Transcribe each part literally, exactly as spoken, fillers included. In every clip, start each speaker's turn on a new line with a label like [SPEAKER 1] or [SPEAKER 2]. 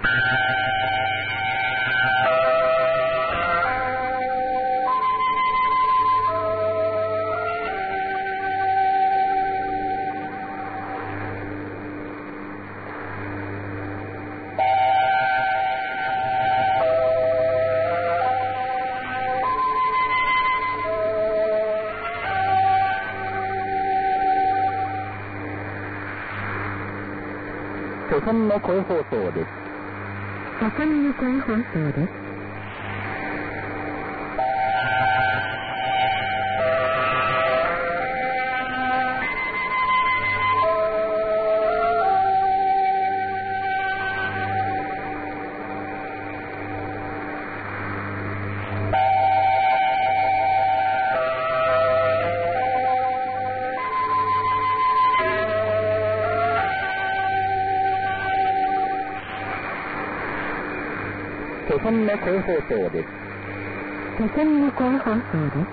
[SPEAKER 1] 朝鮮の声放送です。
[SPEAKER 2] 朝鮮の声放送です。
[SPEAKER 1] 朝鮮の声放送です。
[SPEAKER 2] 朝鮮の声放送です。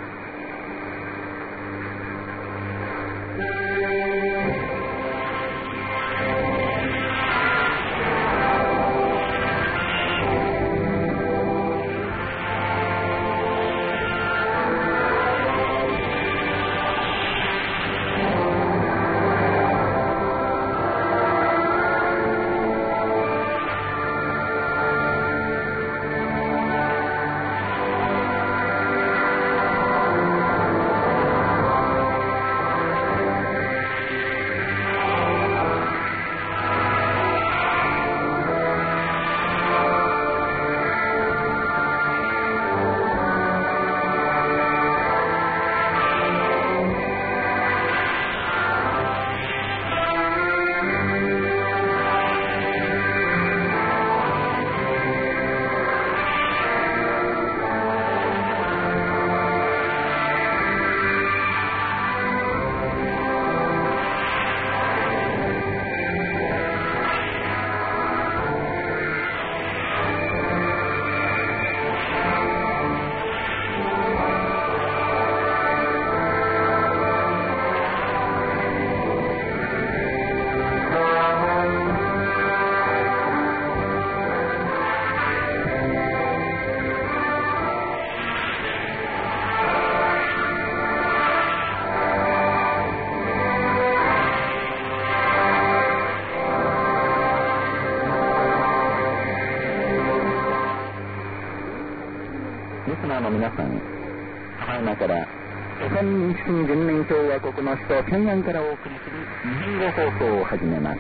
[SPEAKER 1] リスナーの皆さん、ただいまから朝鮮民主主義人民共和国の首都平壌からお送りする日本語放送を始めます。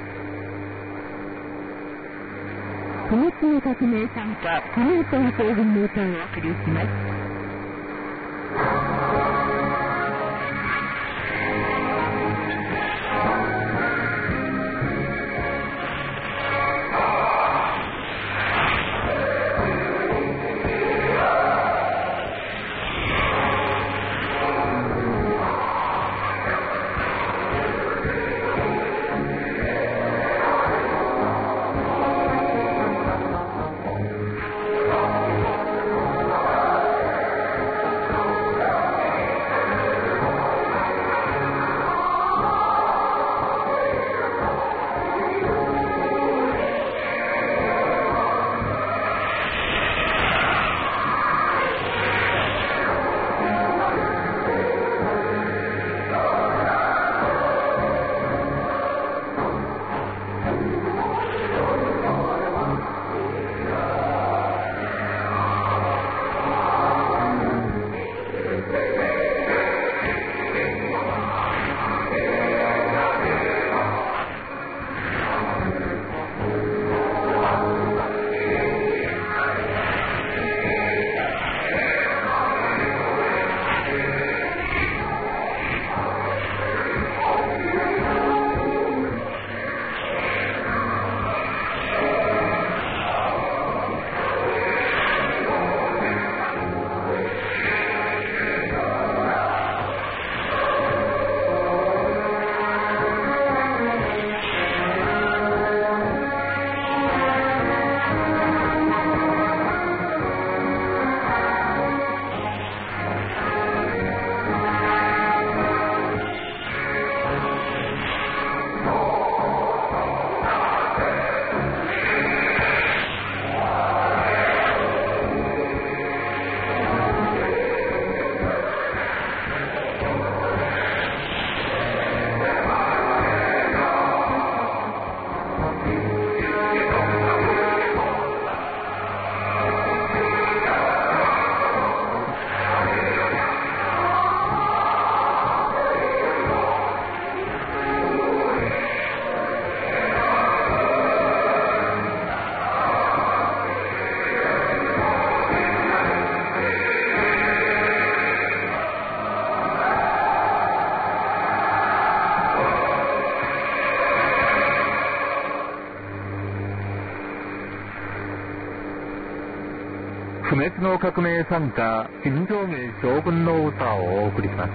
[SPEAKER 2] 不滅の革命参加不滅闘争軍の歌をお送りします。
[SPEAKER 1] 不滅の革命参加、金正明将軍の歌をお送りします。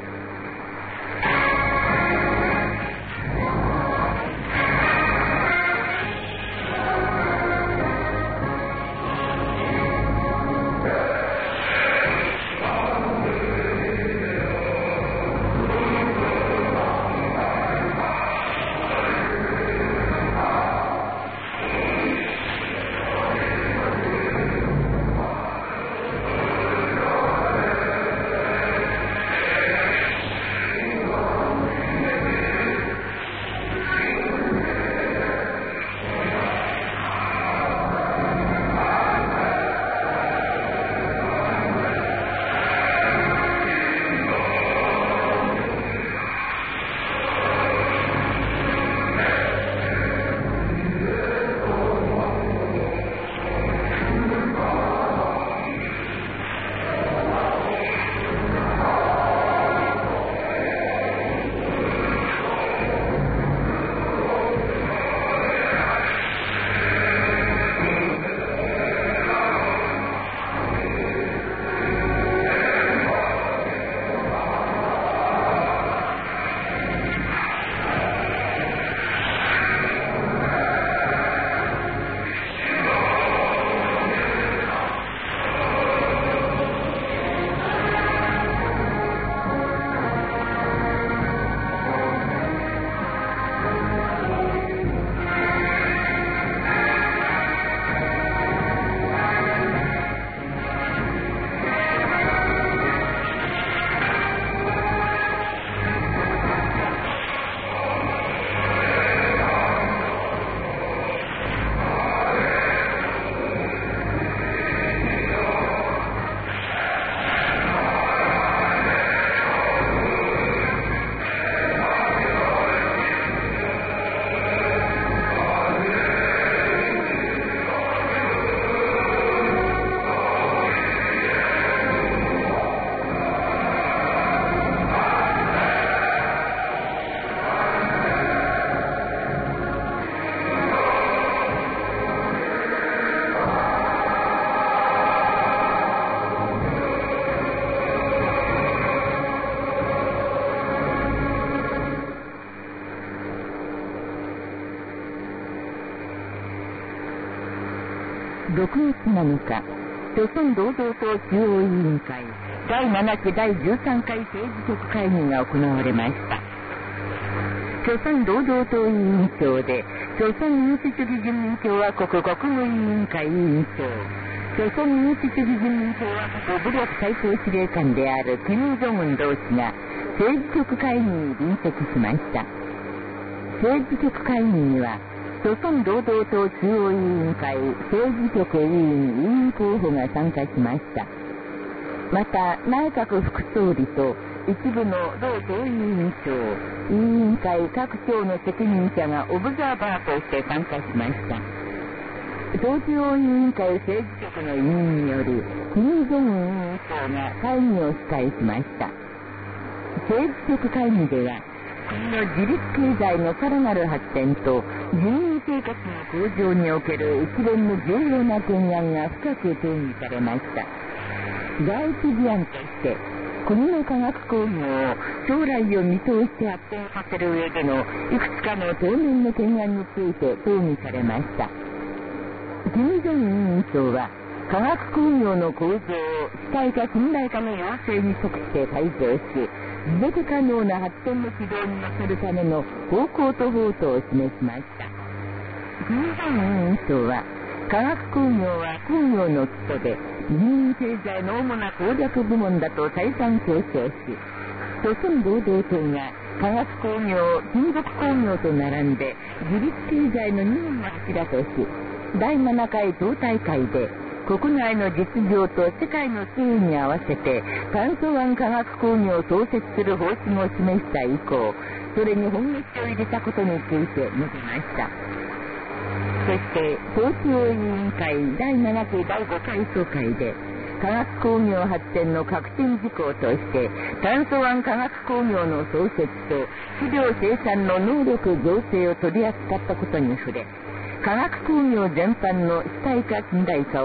[SPEAKER 2] ろくがつなのか、朝鮮労働党中央委員会だいななきだいじゅうさんかい政治局会議が行われました。朝鮮労働党委員長で、朝鮮民主主義人民共和国国務委員会委員長、朝鮮民主主義人民共和国武力最高司令官である金正恩同志が政治局会議に臨席しました。政治局会議には、朝鮮労働党中央委員会政治局委員委員候補が参加しました。また、内閣副総理と一部の同党委員長、委員会各省の責任者がオブザーバーとして参加しました。党中央委員会政治局の委員による金正恩委員長が会議を司会しました。政治局会議では、国の自立経済のさらなる発展と人民生活の向上における一連の重要な懸案が深く討議されました。第一事案として国の科学工業を将来を見通して発展させる上でのいくつかの当面の懸案について討議されました。金正恩委員長は科学工業の構造を主体化近代化の要請に即して改造し、持続可能な発展の軌道に乗せるための方向と方途を示しました。金正恩委員長は、科学工業は工業の基礎で人民経済の主な攻略部門だと再三強調し、朝鮮労働党が科学工業、金属工業と並んで自立経済のにほんの柱とし、だいななかい党大会で国内の実情と世界の推移に合わせて炭素湾科学工業を創設する方針を示した以降、それに本腰を入れたことについて述べました。そして党中央委員会だいななきだいごかい総会で科学工業発展の核心事項として炭素湾科学工業の創設と肥料生産の能力造成を取り扱ったことに触れ、科学工業全般の主体化近代化を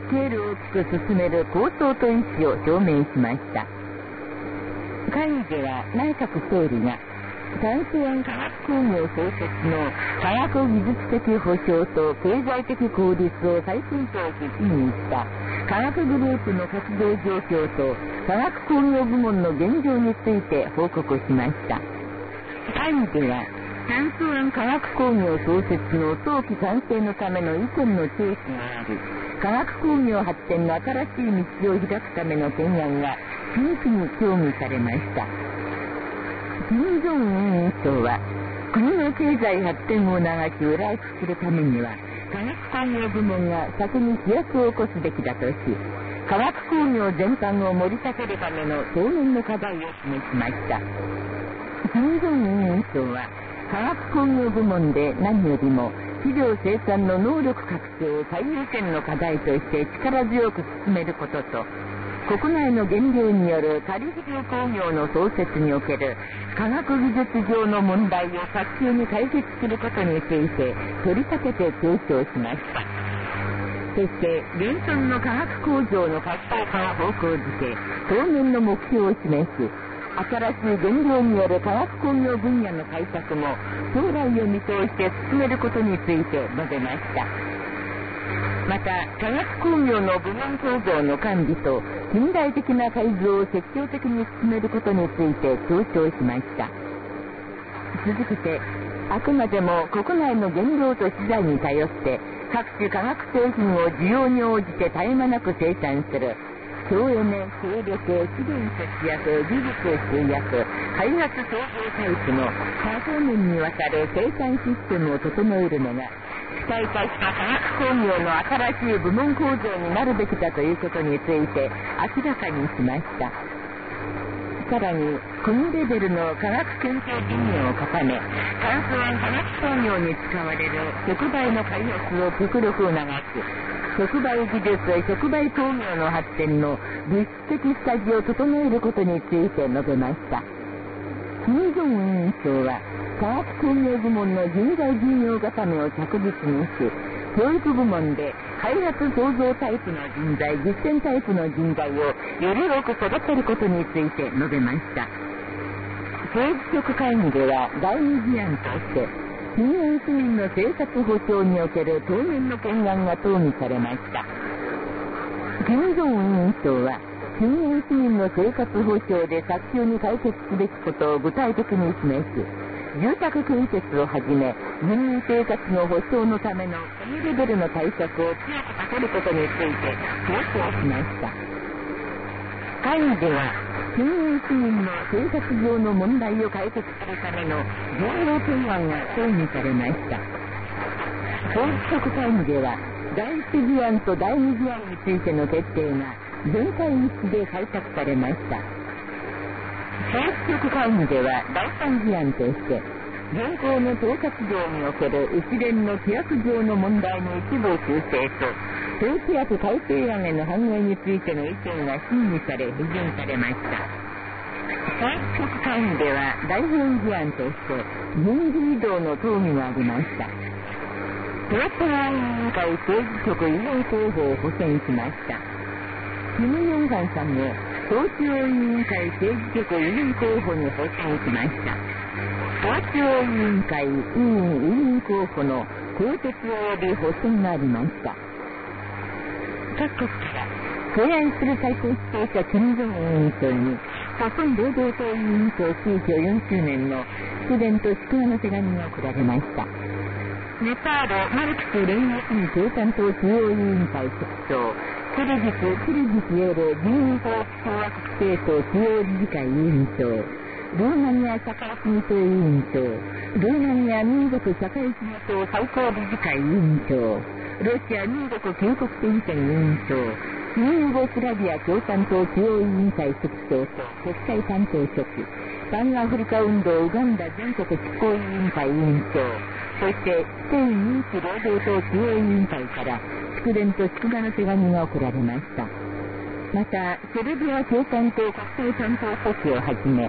[SPEAKER 2] スケールを大きく進める構想と意思を表明しました。会議では内閣総理が炭素園科学工業創設の科学技術的保障と経済的効率を最高潮に指示した科学グループの活動状況と科学工業部門の現状について報告しました。会議では炭素園科学工業創設の早期完成のための意見の提起があり、科学工業発展の新しい道を開くための懸案が真摯に協議されました。金正恩委員長は、国の経済発展を長き裏打ちするためには、科学工業部門が先に飛躍を起こすべきだとし、科学工業全般を盛り立てるための当面の課題を示しました。金正恩委員長は、科学工業部門で何よりも企業生産の能力拡張を最優先の課題として力強く進めることと、国内の原料によるカリフル工業の創設における科学技術上の問題を早急に解決することについて取り立てて強調しました。そして現存の科学工場の活性化を方向づけ、当面の目標を示し、新しい原料による科学工業分野の開拓も将来を見通して進めることについて述べました。また、科学工業の部門構造の管理と近代的な改造を積極的に進めることについて強調しました。続けて、あくまでも国内の原料と資材に頼って各種化学製品を需要に応じて絶え間なく生産する省エネ、軽力、資源節約、技術集約、開発創造タイプの多方面にわたる生産システムを整えるのが機械化した化学工業の新しい部門構造になるべきだということについて明らかにしました。さらに、国レベルの科学研究事業を固め、炭素園化学工業に使われる触媒の開発を極力促し、触媒技術、触媒工業の発展の物質的下地を整えることについて述べました。金正恩委員長は、科学工業部門の人材事業固めを着実にし、教育部門で開発創造タイプの人材、実践タイプの人材をより多く育てることについて述べました。政治局会議では第二議案として、近縁市民の生活保障における当面の懸案が討議されました。金正恩委員長は、近縁市民の生活保障で早急に解決すべきことを具体的に示し、住宅建設をはじめ、人民生活の保障のための国レベルの対策を強く立てることについて強調しました。会議では、近縁市民の生活上の問題を解決するための重要提案が協議されました。政治局会議では、第一議案と第二議案についての決定が全会一致で採択されました。政治局会議では第三議案として、現行の統括上における一連の規約上の問題の一部を修正と、統規約改正案への反映についての意見が審議され、批准されました。政治局会議では第四議案として、人事異動の討議がありました。統制委員会政治局委員候補を補選しました。キム・ヨンファンさんも、統治委員会政治局委員候補に補選しました。統治委員会委員委員候補の更迭及び補選がありました。各国から敬愛する最高指導者金正恩委員長に、朝鮮労働党委員長推挙よんしゅうねんの祝電と祝賀の手紙が送られました。ネパールマルクス連合主義共産党中央委員会書記長、キルギス・キルギスヨル人民統一共和国政党中央理事会委員長、ルーマニア社会主義党委員長、ルーマニア民族社会主義党最高理事会委員長、ロシア民族救国戦線委員長、新ユーゴスラビア共産党中央委員会書記長と国際担当書記、パンアフリカ運動ウガンダ全国執行委員会委員長、そしてスペイン民主労働党中央委員会から祝電と祝賀の手紙が送られました。また、セルビア共産党国際担当書記をはじめ、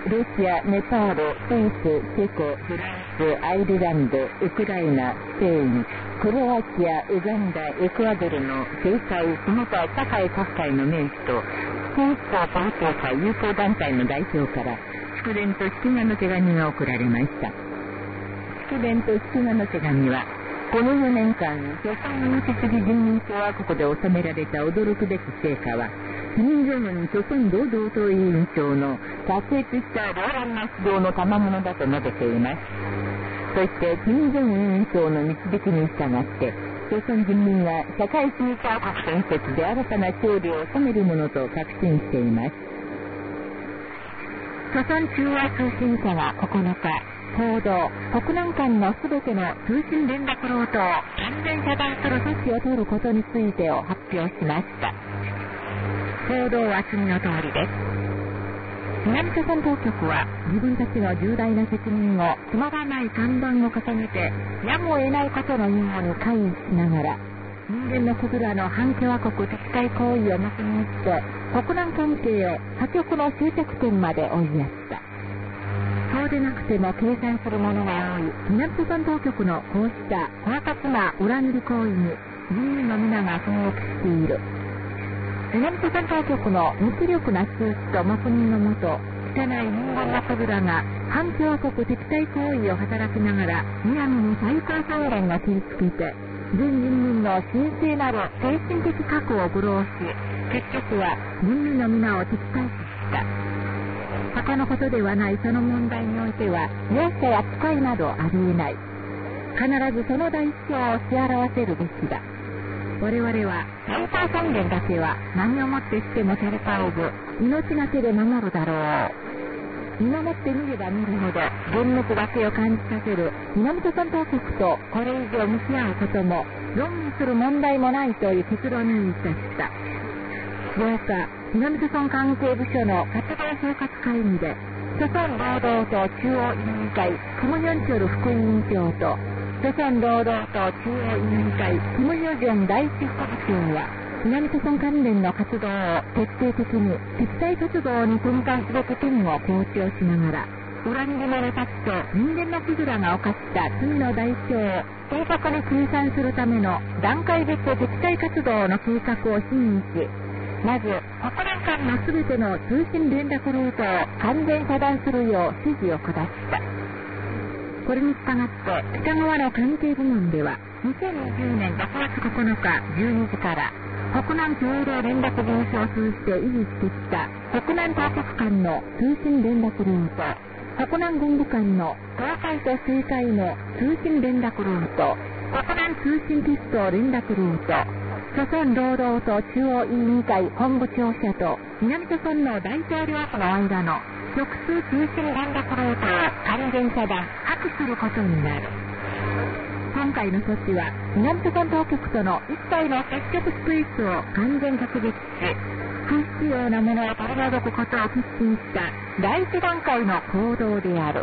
[SPEAKER 2] ロシア、ネパール、スイス、チェコ、フランス、アイルランド、ウクライナ、スペイン、クロアチア、ウガンダ、エクアドルの政界、その他社会各界の名士と、スポーツとパル協会友好団体の代表から、祝電と祝賀の手紙が送られました。祝電と祝賀の手紙は、このよねんかん、朝鮮民主主義人民共和国で収められた驚くべき成果は、金正恩朝鮮労働党委員長の卓越した動乱な指導の賜物だと述べています。そして、金正恩委員長の導きに従って、朝鮮人民は社会主義強国建設で新たな勝利を収めるものと確信しています。朝鮮中央通信社はここのか、報道、国難間のすべての通信連絡ルートを完全遮断する措置を取ることについてを発表しました。報道は次の通りです。南朝鮮当局は自分たちの重大な責任をつまらない看板を掲げてやむを得ないことのように回避しながら人間のクズらの反共和国敵対行為を結びして国難関係を破局の終着点まで追いやった。そうでなくても計算する者が多い南朝鮮当局のこうした狡猾な裏切り行為に人民の皆が憤激している。南朝鮮当局の無気力な通知と黙認のもと、汚い人間のクズらが反共和国敵対行為を働きながら宮城に最高総連を切りつけて全人民の神聖なる精神的核を愚弄し、結局は人民の皆を敵対視した。他のことではないその問題においては容赦や使いなどありえない。必ずその代償を支払わせるべきだ。我々は連邦宣言だけは何をもってしてもされたおぶ命がけで守るだろう。見守ってみれば見るほど幻滅だけを感じさせる南朝鮮当局とこれ以上向き合うことも論議する問題もないという結論に至った。どうか南朝鮮関係部署の活動総括会議で朝鮮労働党中央委員会キム・ヨンチョル副委員長と朝鮮労働党中央委員会キム・ヨジョン第一副部長は南朝鮮関連の活動を徹底的に敵対活動に転換すべき点を強調しながら裏切り者たちと人間のクズらが犯した罪の代償を正確に計算するための段階別敵対活動の計画を審議し、まず国連間のすべての通信連絡ルートを完全遮断するよう指示を下した。これに従って北側の関係部門ではにせんにじゅうねんろくがつここのかじゅうにじから国南共同連絡便所を通じて維持してきた国南当局間の通信連絡ルート、国南軍部間の東海と西海の通信連絡ルート、国南通信テスト連絡ルート、朝鮮労働党中央委員会本部庁舎と南朝鮮の大統領府の間の直通通信連絡ルートを完全遮断、破棄することになる。今回の措置は南朝鮮当局との一切の接触スペースを完全隔絶し、不必要なものを取り除くことを決心した第一段階の行動である。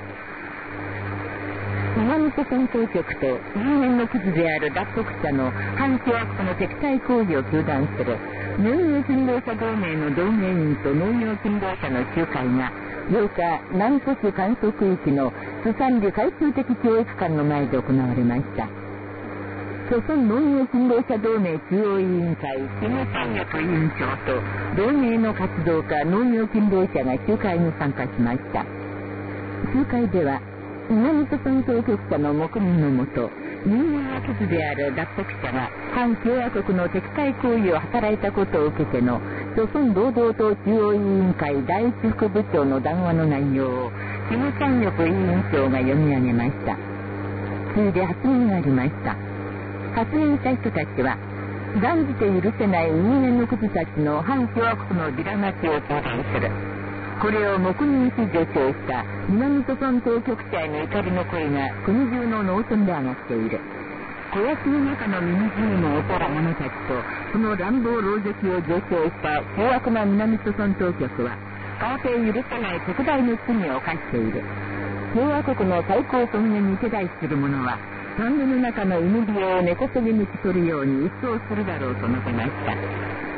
[SPEAKER 2] 南朝鮮当局と人間のクズである脱北者の反共和国の敵対行為を糾弾する農業勤労者同盟の同盟員と農業勤労者の集会がようか南都市観測区域の釜山旅海中的教育館の前で行われました。朝鮮農業勤労者同盟中央委員会キム・チャンヨク委員長と同盟の活動家農業勤労者が集会に参加しました。集会では南朝鮮当局者の黙認のもと人間のクズである脱北者が反共和国の敵対行為を働いたことを受けての朝鮮労働党中央委員会第一副部長の談話の内容をキム・チャンヨク委員長が読み上げました。次いで発言がありました。発言した人たちは断じて許せない人間のクズたちの反共和国のビラマチを強調する。これを黙認し助長した南朝鮮当局者への怒りの声が国中の農村で上がっている。小屋の中のミニジーの劣ら者たちとその乱暴狼藉を助長した凶悪な南朝鮮当局は到底許せない特大の罪を犯している。共和国の最高尊厳に手代する者はサンゴの中の犬火を根こそぎ抜き取るように一掃するだろうと述べました。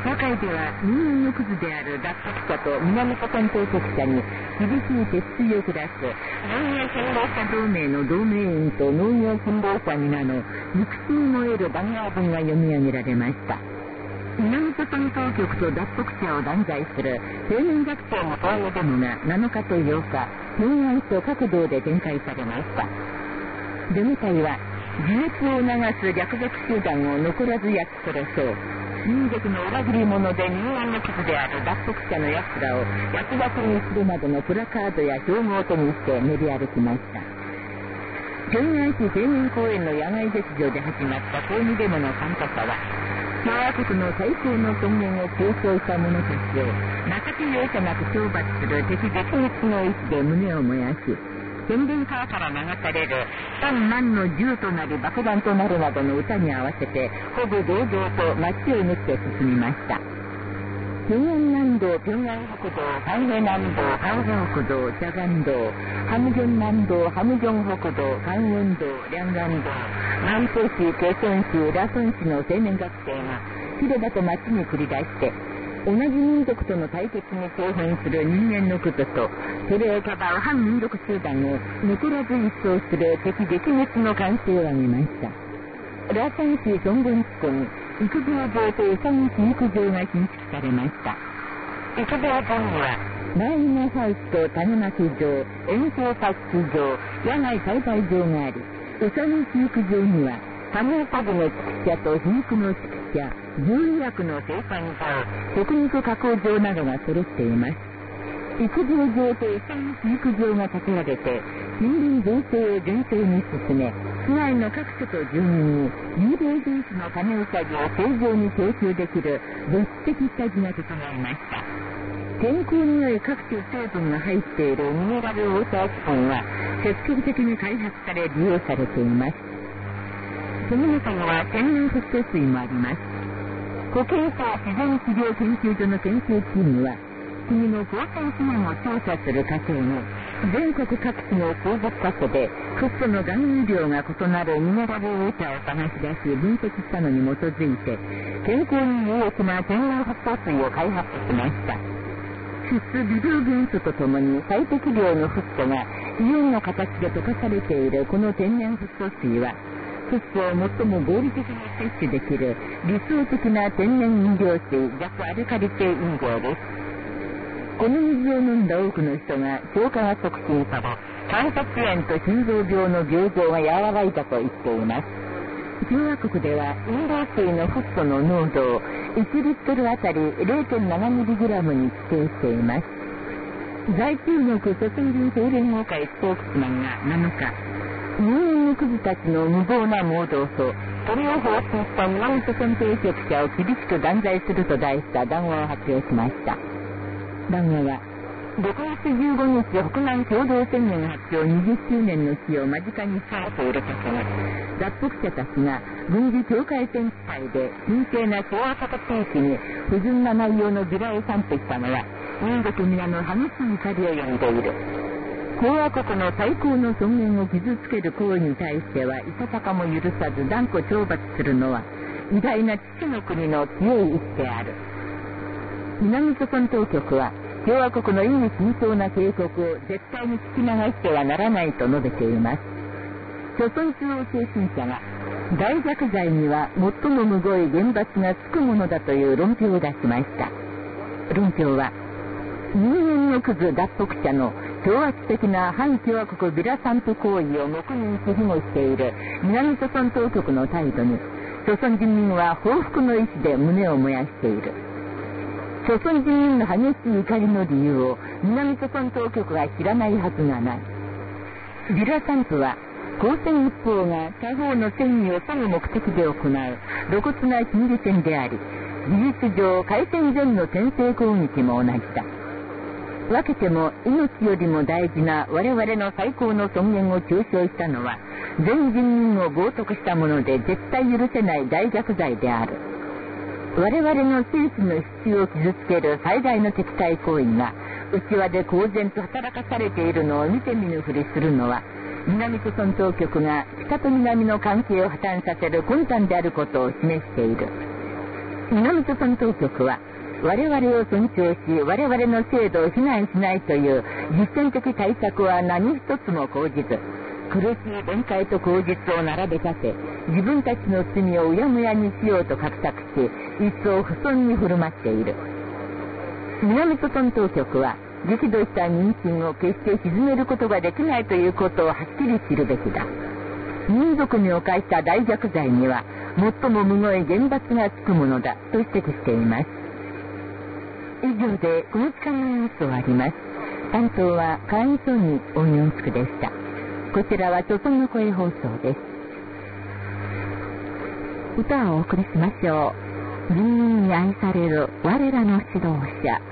[SPEAKER 2] 社会では人間のクズである脱北者と南諸島当局者に厳しい鉄槌を下す農業勤労者同盟の同盟員と農業勤労者皆の憎しみの得る番号文が読み上げられました。南諸島当局と脱北者を断罪する青年学生の抗議デモがなのかとようか、平壌と各道で展開されました。デモ隊は自滅を促す略奪集団を残らず焼き殺そう。民族の裏切り者で人間のクズである脱北者の奴らを焼き出しにするなどのプラカードや標語を手にして練り歩きました。平壌市青年公園の野外劇場で始まった抗議デモの参加者は、共和国の最高の尊厳を継承した者たちを情け容赦なく懲罰する敵絶滅の意志で胸を燃やし、宣伝カーから流される三万の銃となり爆弾となるなどの歌に合わせてほぼ堂々と街を縫って進みました。平壌南道、平壌北道、ハンヘ南道、ハンヘ北道、チャガン道、ハムジョン南道、ハムジョン北道、カンウォン道、リャンガン道、ナイト市、ケソン市、ラソン市の青年学生が広場と街に繰り出して、同じ民族との対決に興奮する人間のクズと、それをかばう反民族集団を残らず一掃する敵撃滅の歓声を上げました。ラソン市ソンブン地区に育苗場とウサギ飼育場が新築されました。育苗場にはマイナハウスと種まき場、遠征タッチ場、野外栽培場があり、ウサギ飼育場には多毛パグの畜舎と皮肉の畜舎、獣医薬の生産場、食肉加工場などが揃っています。育苗場とウサギ飼育場が建てられて、森林造成を前提に進め、市内の各所と住民に有料品種の種ウサギを正常に供給できる物質的下地が整いました。天候に良い各種成分が入っているミネラルウォータースポンは積極的に開発され利用されています。その中には天然フッ素水もあります。国営省自然治療研究所の研究チームは、国の放射資源を調査する過程に、全国各地の鉱物過去でフッ素の含有量が異なるミネラルウォーターを探し出し分析したのに基づいて、健康に有益な天然フッ素水を開発しました。フッ素微量元素とともに最適量のフッ素がイオンの形で溶かされているこの天然フッ素水は、フッ素を最も合理的に摂取できる理想的な天然飲料水弱アルカリ性飲料です。この水を飲んだ多くの人が消化が促進され、関節炎と心臓病の病状が和らいだと言っています。共和国では飲料水のフッ素の濃度をいちリットルあたり れいてんななミリグラム に規定しています。在中国諸村人総連合会スポークスマンがなのか、人間のクズたちの無謀な妄動と、それを放出した南諸島当局者を厳しく断罪すると題した談話を発表しました。談話は、ろくがつじゅうごにち北南共同宣言発表にじゅっしゅうねんの日を間近に控えている時に、脱北者たちが軍事境界線地帯で神聖な共和国地域に不純な内容のビラを散布したのは、民族皆の激しい怒りを呼んでいる。共和国の最高の尊厳を傷つける行為に対してはいささかも許さず断固懲罰するのは偉大な父の国の強い意志である。南諸島当局は共和国の意味深長な警告を絶対に聞き流してはならないと述べています。諸村中央精神者が大弱罪には最もむごい厳罰がつくものだという論評を出しました。論評は人間のクズ脱北者の挑発的な反共和国ビラ散布行為を黙認し庇護している南諸島当局の態度に、諸村人民は報復の意志で胸を燃やしている。諸村人民の激しい怒りの理由を南諸島当局が知らないはずがない。ビラ散布は、公選一方が他方の戦意を削ぐ目的で行う露骨な心理戦であり、事実上開戦前の先制攻撃も同じだ。分けても命よりも大事な我々の最高の尊厳を中傷したのは、全人民を冒涜したもので絶対許せない大逆罪である。我々の生死の必要を傷つける最大の敵対行為が内輪で公然と働かされているのを見て見ぬふりするのは、南諸島当局が北と南の関係を破綻させる魂胆であることを示している。 南朝鮮当局は我々を尊重し我々の制度を非難しないという実践的対策は何一つも講じず、苦しい弁解と口実を並べ立て、自分たちの罪をうやむやにしようと画策し、一層不遜に振る舞っている。南朝鮮当局は激怒した民心を決して鎮めることができないということをはっきり知るべきだ。民族に犯した大逆罪には最もむごい厳罰がつくものだと指摘しています。以上でこの時間のニュース終わります。担当は会員層にオンヨンスクでした。こちらは朝鮮の声放送です。歌をお送りしましょう。人民に愛される我らの指導者。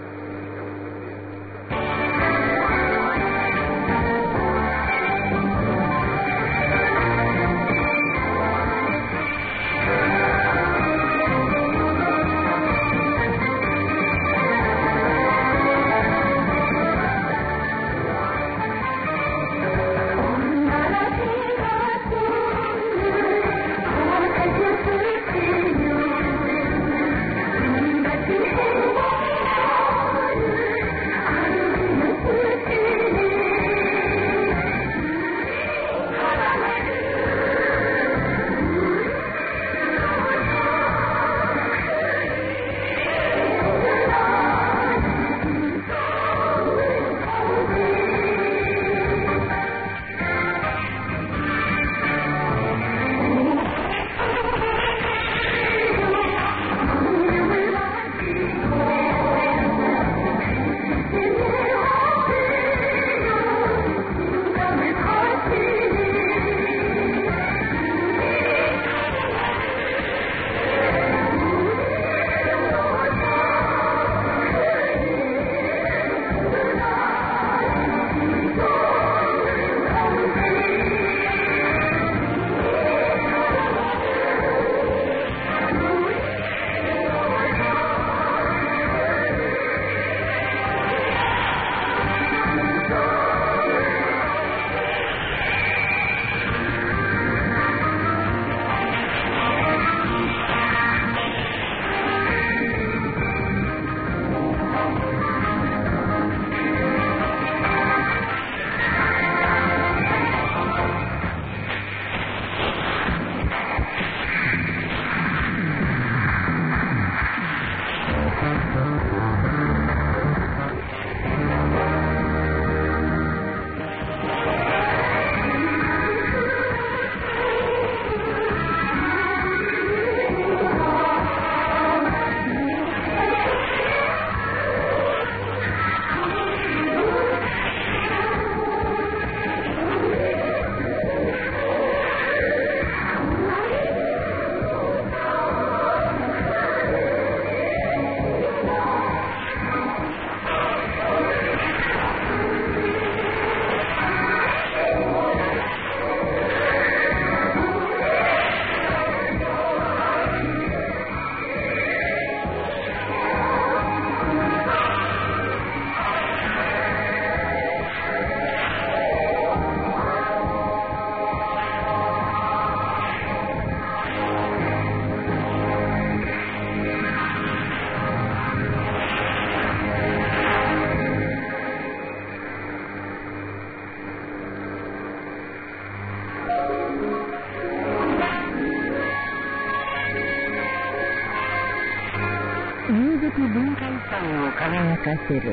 [SPEAKER 2] 民族文化遺産を輝かせる。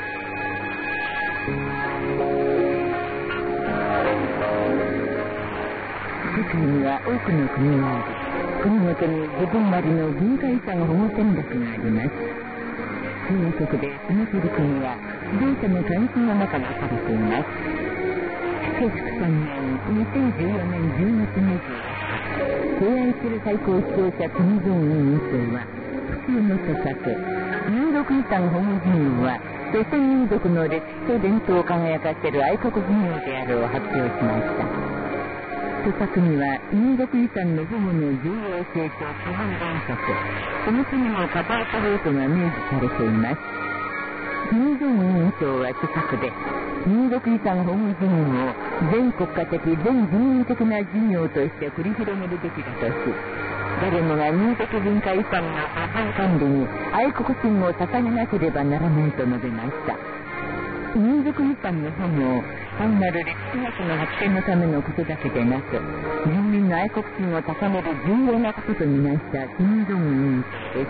[SPEAKER 2] 世界には多くの国があり、国ごとに自分なりの文化遺産保護戦略があります。中国でその取り組みは指導者の関心の中にされています。せんきゅうひゃくさんねんにせんじゅうよねんじゅうがつにじゅうはちにち、敬愛する最高指導者金正恩委員長は複数の著作、民族遺産保護事業は朝鮮民族の歴史と伝統を輝かせる愛国事業であるを発表しました。著作には民族遺産の保護の重要性と基本原則、その国のカバートルートが明示されています。金正恩委員長は著作で、民族遺産保護事業を全国家的、全人民的な事業として繰り広げるべきだとし、 誰もが民族文化遺産の保存管理に愛国心を捧げなければならないと述べました。民族遺産の保護を単なる歴史学の発展のためのことだけでなく、人民の愛国心を高める重要なこととみなした金正恩です。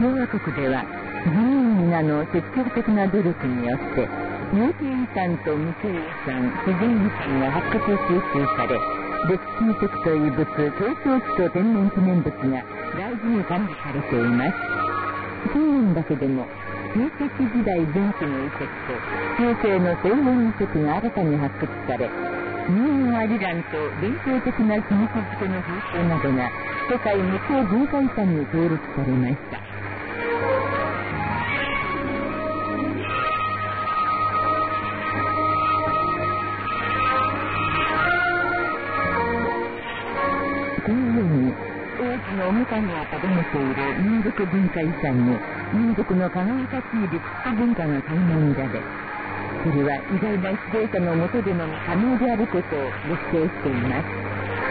[SPEAKER 2] 共和国では人民皆の積極的な努力によって有形遺産と無形遺産、自然遺産が発掘収集され、歴史的と遺物、東京地と天然記念物が大事に管理されています。近年だけでも旧石器時代前期の遺跡と中世の西洋遺跡が新たに発掘され、人間アリランと伝統的な秘密付けの風習などが世界無形文化遺産に登録されました。このように多くの面影をとどめている民族文化遺産に民族の輝かしい歴史と文化が垣間見られ、それは偉大な指導者の下でのみ可能であることを立証しています。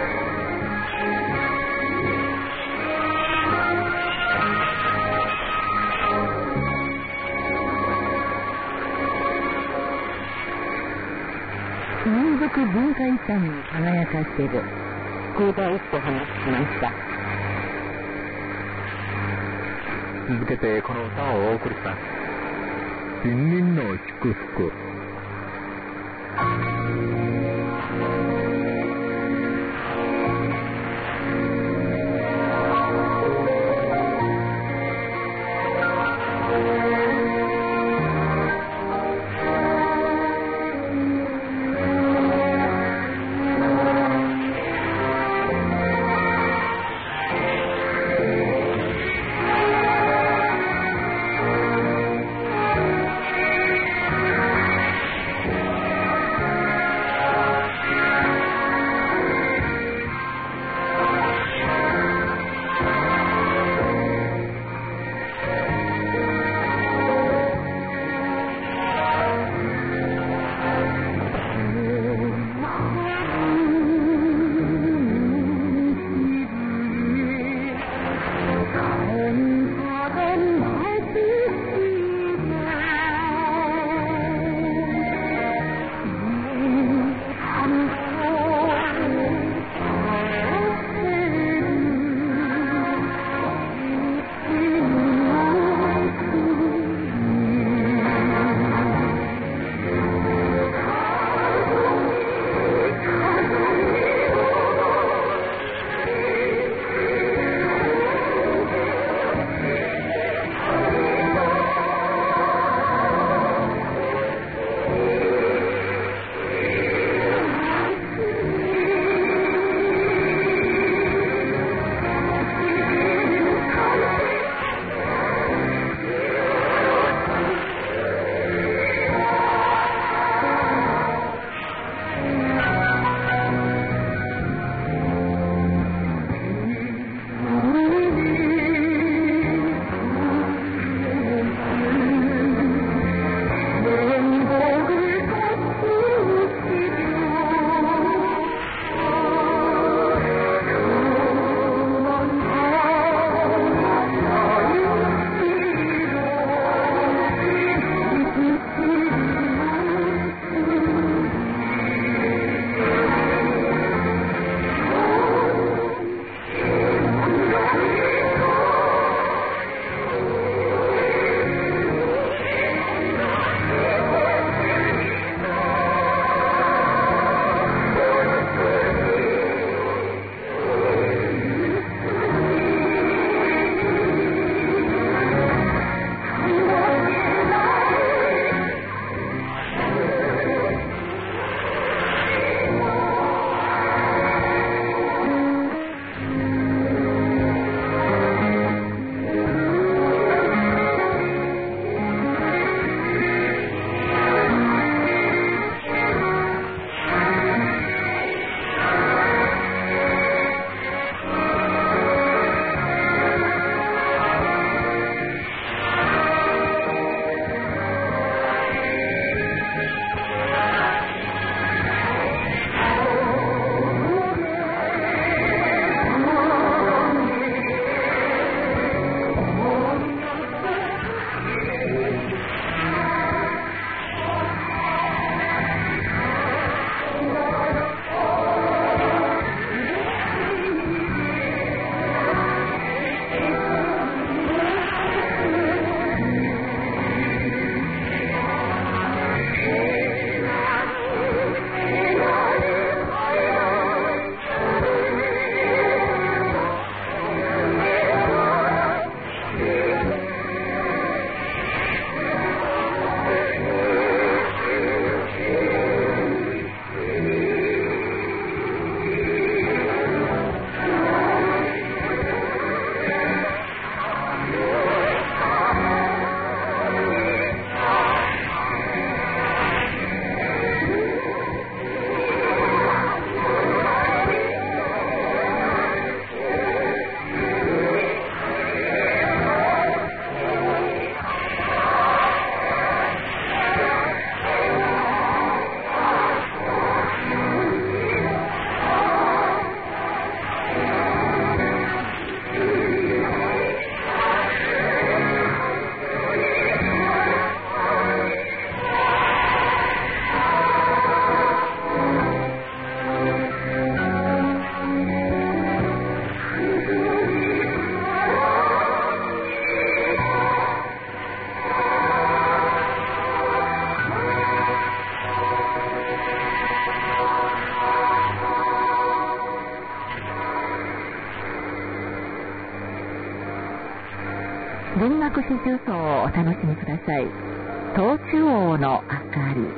[SPEAKER 2] 民族文化遺産に輝かせる講談一歩話しました。
[SPEAKER 1] 続けてこの歌をお送りします。新年の祝福。
[SPEAKER 2] 文学史重奏をお楽しみください。東中王の明かり。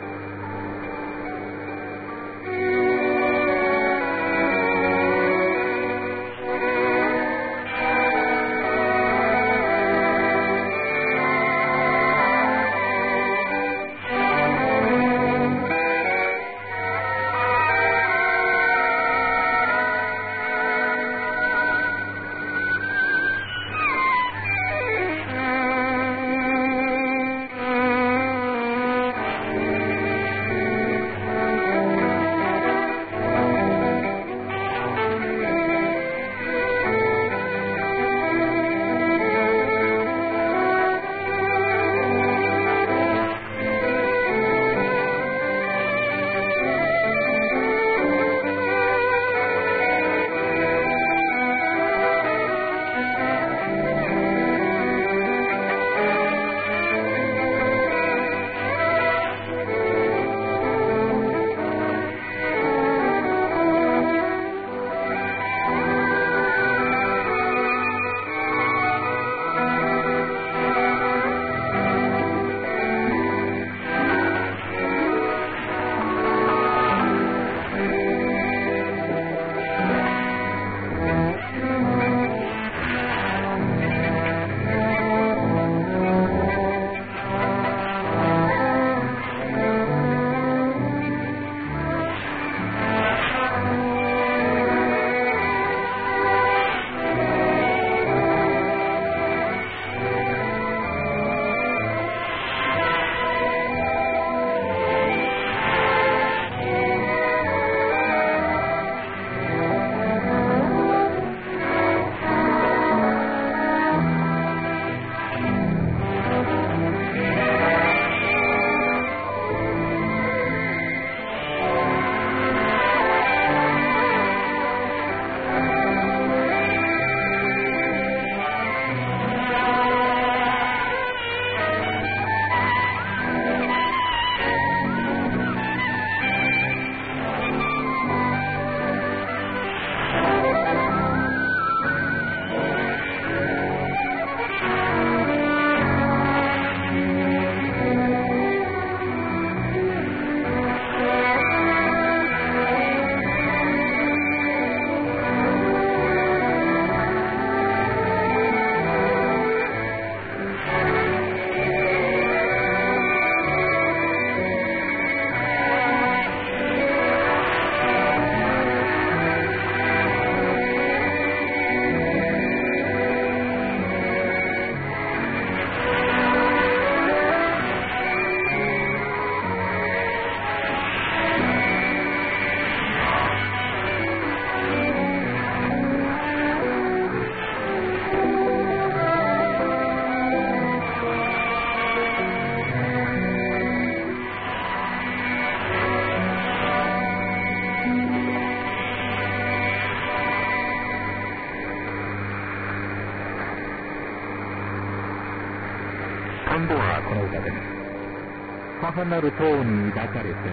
[SPEAKER 1] 田んぼはこの歌です。母なる塔に抱かれて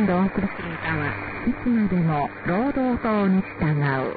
[SPEAKER 2] 今度お送りする歌はいつまでも労働党に従う。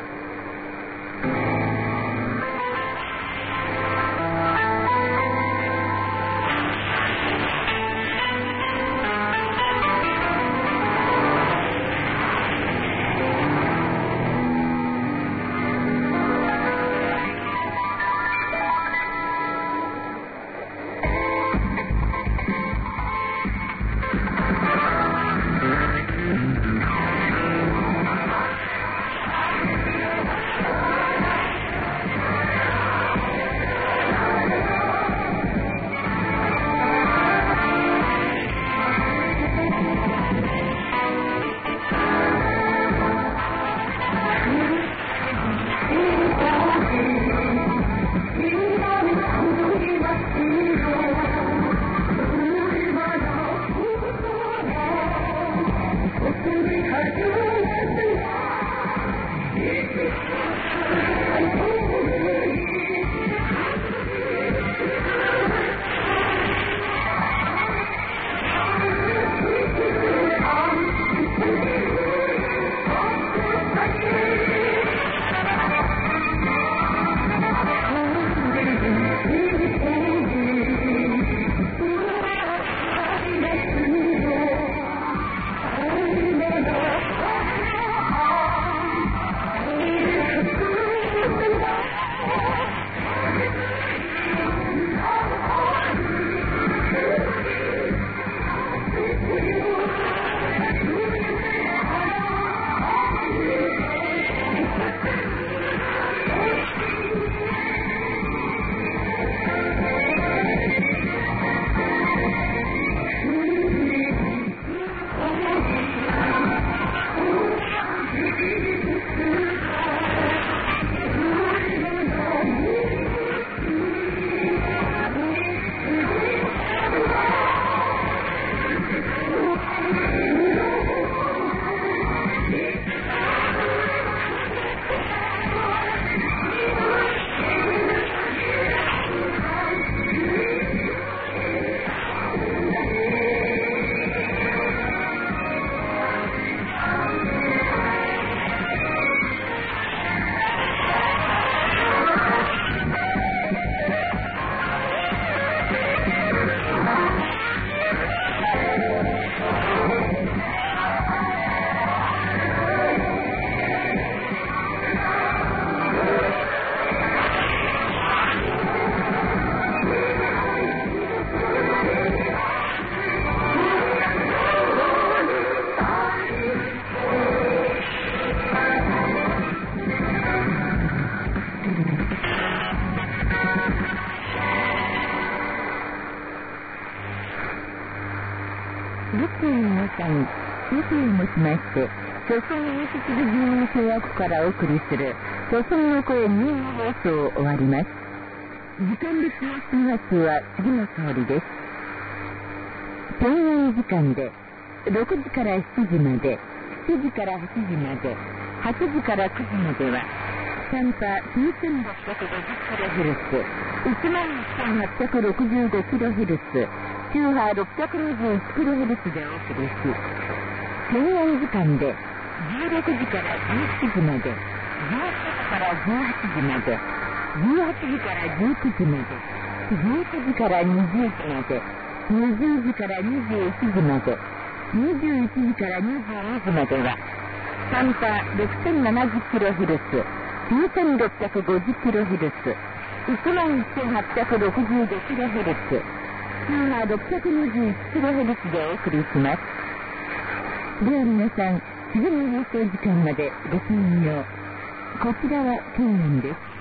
[SPEAKER 1] 制をもしまして、朝鮮民主主義人民共和国からお送りする朝鮮の声民放送を終わります。時間別の周波数は次の通りです。平壌時間でろくじからしちじまで、しちじからはちじまで、はちじからくじまでは短波 にせんろっぴゃくごじゅっキロヘルツ、いちまんいちせんはっぴゃくろくじゅうごキロヘルツ、周波ろっぴゃくにじゅういちキロヘルツでお送りし、平壌時間でじゅうろくじからじゅうしちじまで、じゅうしちじからじゅうはちじまで、じゅうはちじからじゅうくじまで、じゅういちじからにじゅうじまで、にじゅうじからにじゅういちじまで、にじゅういちじからにじゅうにじまでは短波 ろくせんななじゅうキロヘルツ、にせんろっぴゃくごじゅうキロヘルツ、いちまんいちせんはっぴゃくろくじゅうごキロヘルツ、周波ろっぴゃくにじゅういちキロヘルツでお送りします。では皆さん、次の放送時間までごきげんよう。こちらは天然です。